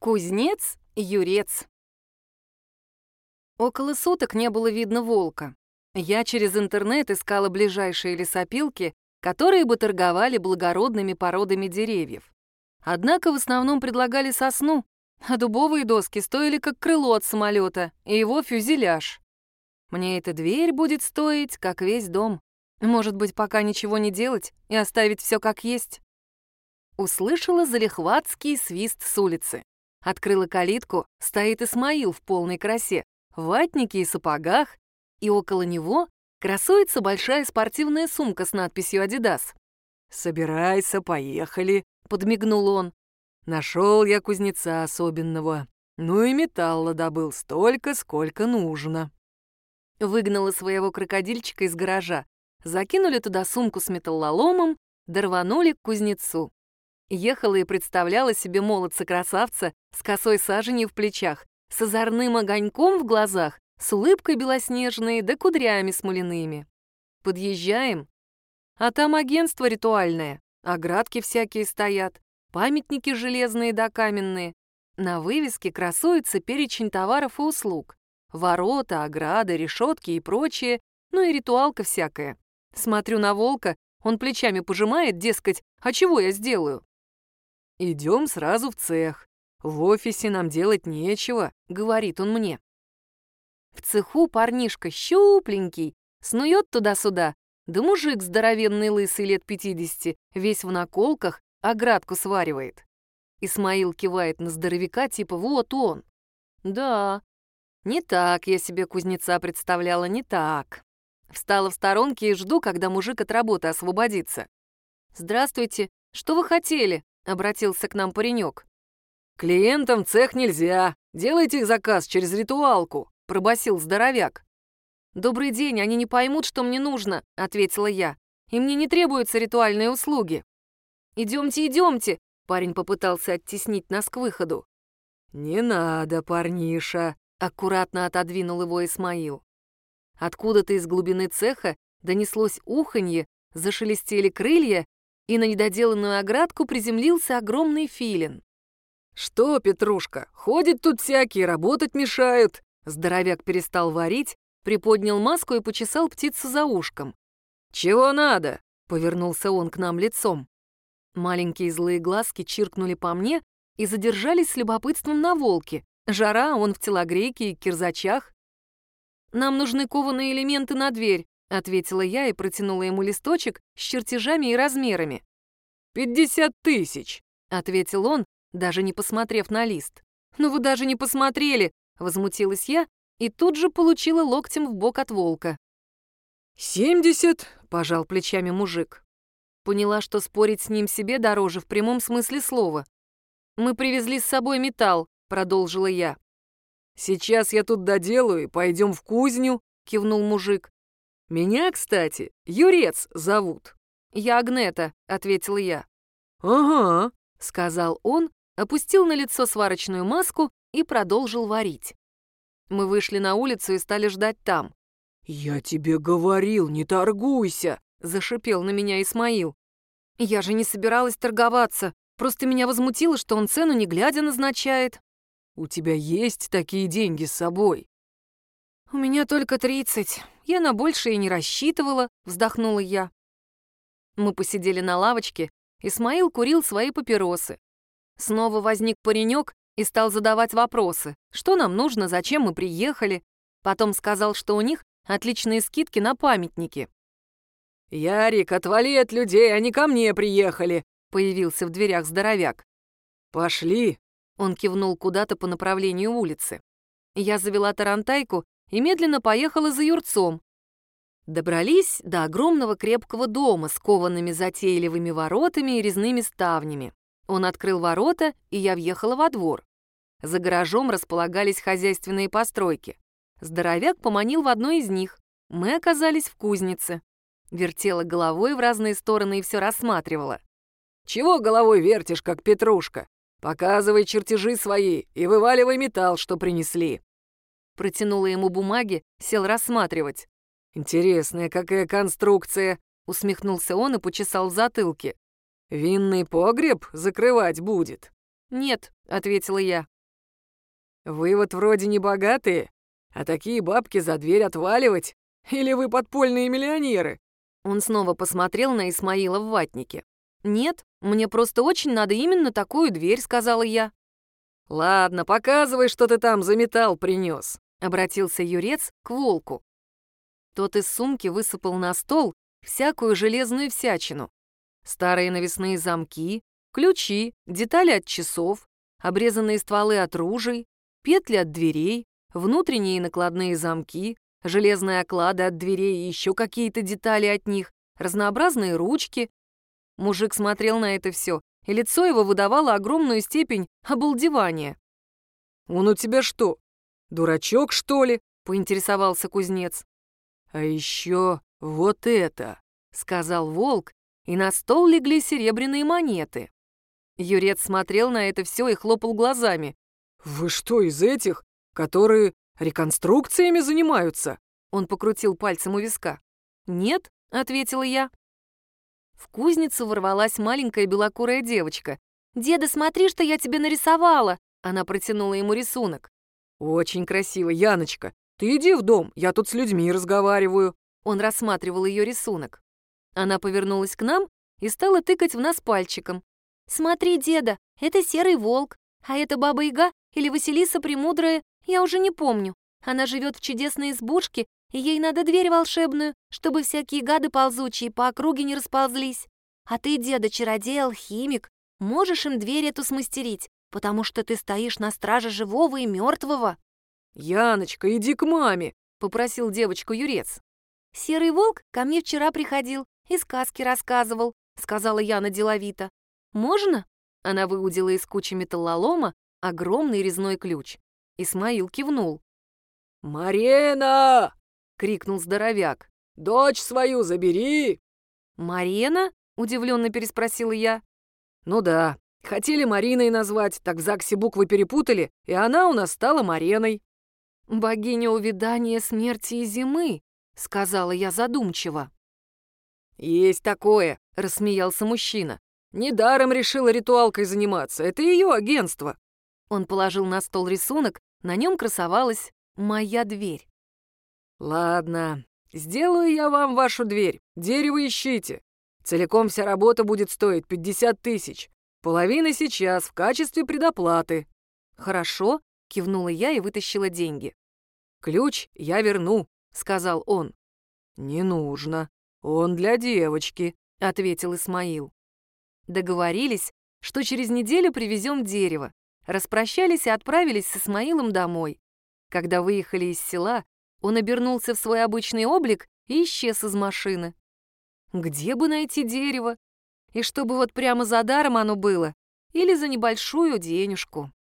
Кузнец Юрец. Около суток не было видно волка. Я через интернет искала ближайшие лесопилки, которые бы торговали благородными породами деревьев. Однако в основном предлагали сосну, а дубовые доски стоили как крыло от самолета и его фюзеляж. Мне эта дверь будет стоить, как весь дом. Может быть, пока ничего не делать и оставить все как есть? Услышала залихватский свист с улицы. Открыла калитку, стоит Исмаил в полной красе, в ватнике и сапогах, и около него красуется большая спортивная сумка с надписью «Адидас». «Собирайся, поехали», — подмигнул он. «Нашел я кузнеца особенного. Ну и металла добыл столько, сколько нужно». Выгнала своего крокодильчика из гаража, закинули туда сумку с металлоломом, дорванули к кузнецу. Ехала и представляла себе молодца-красавца с косой саженью в плечах, с озорным огоньком в глазах, с улыбкой белоснежной да кудрями смоляными. Подъезжаем, а там агентство ритуальное, оградки всякие стоят, памятники железные да каменные. На вывеске красуется перечень товаров и услуг. Ворота, ограды, решетки и прочее, ну и ритуалка всякая. Смотрю на волка, он плечами пожимает, дескать, а чего я сделаю? «Идем сразу в цех. В офисе нам делать нечего», — говорит он мне. В цеху парнишка щупленький, снует туда-сюда, да мужик здоровенный лысый лет 50, весь в наколках, оградку сваривает. Исмаил кивает на здоровяка, типа вот он. Да, не так я себе кузнеца представляла, не так. Встала в сторонке и жду, когда мужик от работы освободится. «Здравствуйте, что вы хотели?» — обратился к нам паренек. «Клиентам в цех нельзя. Делайте их заказ через ритуалку», — пробасил здоровяк. «Добрый день, они не поймут, что мне нужно», — ответила я. «И мне не требуются ритуальные услуги». «Идемте, идемте», — парень попытался оттеснить нас к выходу. «Не надо, парниша», — аккуратно отодвинул его Исмаил. Откуда-то из глубины цеха донеслось уханье, зашелестели крылья, и на недоделанную оградку приземлился огромный филин. «Что, Петрушка, ходят тут всякие, работать мешают». Здоровяк перестал варить, приподнял маску и почесал птицу за ушком. «Чего надо?» — повернулся он к нам лицом. Маленькие злые глазки чиркнули по мне и задержались с любопытством на волке. Жара, он в телогрейке и кирзачах. «Нам нужны кованые элементы на дверь», — ответила я и протянула ему листочек с чертежами и размерами. 50 000, — ответил он, даже не посмотрев на лист. «Ну вы даже не посмотрели!» — возмутилась я и тут же получила локтем в бок от волка. 70, — пожал плечами мужик. Поняла, что спорить с ним себе дороже в прямом смысле слова. «Мы привезли с собой металл», — продолжила я. «Сейчас я тут доделаю и пойдем в кузню», — кивнул мужик. «Меня, кстати, Юрец зовут». «Я Агнета», — ответила я. «Ага», — сказал он, опустил на лицо сварочную маску и продолжил варить. Мы вышли на улицу и стали ждать там. «Я тебе говорил, не торгуйся», — зашипел на меня Исмаил. «Я же не собиралась торговаться, просто меня возмутило, что он цену не глядя назначает». «У тебя есть такие деньги с собой?» «У меня только 30. Я на большее и не рассчитывала», — вздохнула я. Мы посидели на лавочке, Исмаил курил свои папиросы. Снова возник паренек и стал задавать вопросы. Что нам нужно, зачем мы приехали? Потом сказал, что у них отличные скидки на памятники. «Ярик, отвали от людей, они ко мне приехали», — появился в дверях здоровяк. «Пошли», — он кивнул куда-то по направлению улицы. Я завела тарантайку и медленно поехала за Юрцом. Добрались до огромного крепкого дома с коваными затейливыми воротами и резными ставнями. Он открыл ворота, и я въехала во двор. За гаражом располагались хозяйственные постройки. Здоровяк поманил в одной из них. Мы оказались в кузнице. Вертела головой в разные стороны и все рассматривала. «Чего головой вертишь, как Петрушка? Показывай чертежи свои и вываливай металл, что принесли». Протянула ему бумаги, сел рассматривать. «Интересная какая конструкция», — усмехнулся он и почесал в затылке. «Винный погреб закрывать будет?» «Нет», — ответила я. Вы вот вроде не богатые, а такие бабки за дверь отваливать? Или вы подпольные миллионеры?» Он снова посмотрел на Исмаила в ватнике. «Нет, мне просто очень надо именно такую дверь», — сказала я. «Ладно, показывай, что ты там за металл принес», — обратился Юрец к волку. Тот из сумки высыпал на стол всякую железную всячину. Старые навесные замки, ключи, детали от часов, обрезанные стволы от ружей, петли от дверей, внутренние накладные замки, железные оклады от дверей и еще какие-то детали от них, разнообразные ручки. Мужик смотрел на это все, и лицо его выдавало огромную степень обалдевания. «Он у тебя что, дурачок, что ли?» — поинтересовался кузнец. «А еще вот это», — сказал волк, и на стол легли серебряные монеты. Юрец смотрел на это все и хлопал глазами. «Вы что, из этих, которые реконструкциями занимаются?» Он покрутил пальцем у виска. «Нет», — ответила я. В кузницу ворвалась маленькая белокурая девочка. «Деда, смотри, что я тебе нарисовала!» Она протянула ему рисунок. «Очень красиво, Яночка. Ты иди в дом, я тут с людьми разговариваю». Он рассматривал ее рисунок. Она повернулась к нам и стала тыкать в нас пальчиком. «Смотри, деда, это серый волк, а это Баба-Яга или Василиса Премудрая, я уже не помню. Она живет в чудесной избушке, и ей надо дверь волшебную, чтобы всякие гады ползучие по округе не расползлись. А ты, деда, чародей, алхимик, можешь им дверь эту смастерить, потому что ты стоишь на страже живого и мертвого». «Яночка, иди к маме», — попросил девочку Юрец. «Серый волк ко мне вчера приходил и сказки рассказывал», — сказала Яна деловито. «Можно?» — она выудила из кучи металлолома огромный резной ключ. Исмаил кивнул. «Марена!» — крикнул здоровяк. «Дочь свою забери!» «Марена?» — удивленно переспросила я. «Ну да, хотели Мариной назвать, так в ЗАГСе буквы перепутали, и она у нас стала Мареной». «Богиня увядания, смерти и зимы», — сказала я задумчиво. «Есть такое», — рассмеялся мужчина. «Недаром решила ритуалкой заниматься, это ее агентство». Он положил на стол рисунок, на нем красовалась моя дверь. «Ладно, сделаю я вам вашу дверь, дерево ищите. Целиком вся работа будет стоить 50 тысяч. Половина сейчас в качестве предоплаты». «Хорошо», — кивнула я и вытащила деньги. «Ключ я верну», — сказал он. «Не нужно, он для девочки», — ответил Исмаил. Договорились, что через неделю привезем дерево. Распрощались и отправились с Исмаилом домой. Когда выехали из села, он обернулся в свой обычный облик и исчез из машины. Где бы найти дерево? И чтобы вот прямо за даром оно было? Или за небольшую денежку?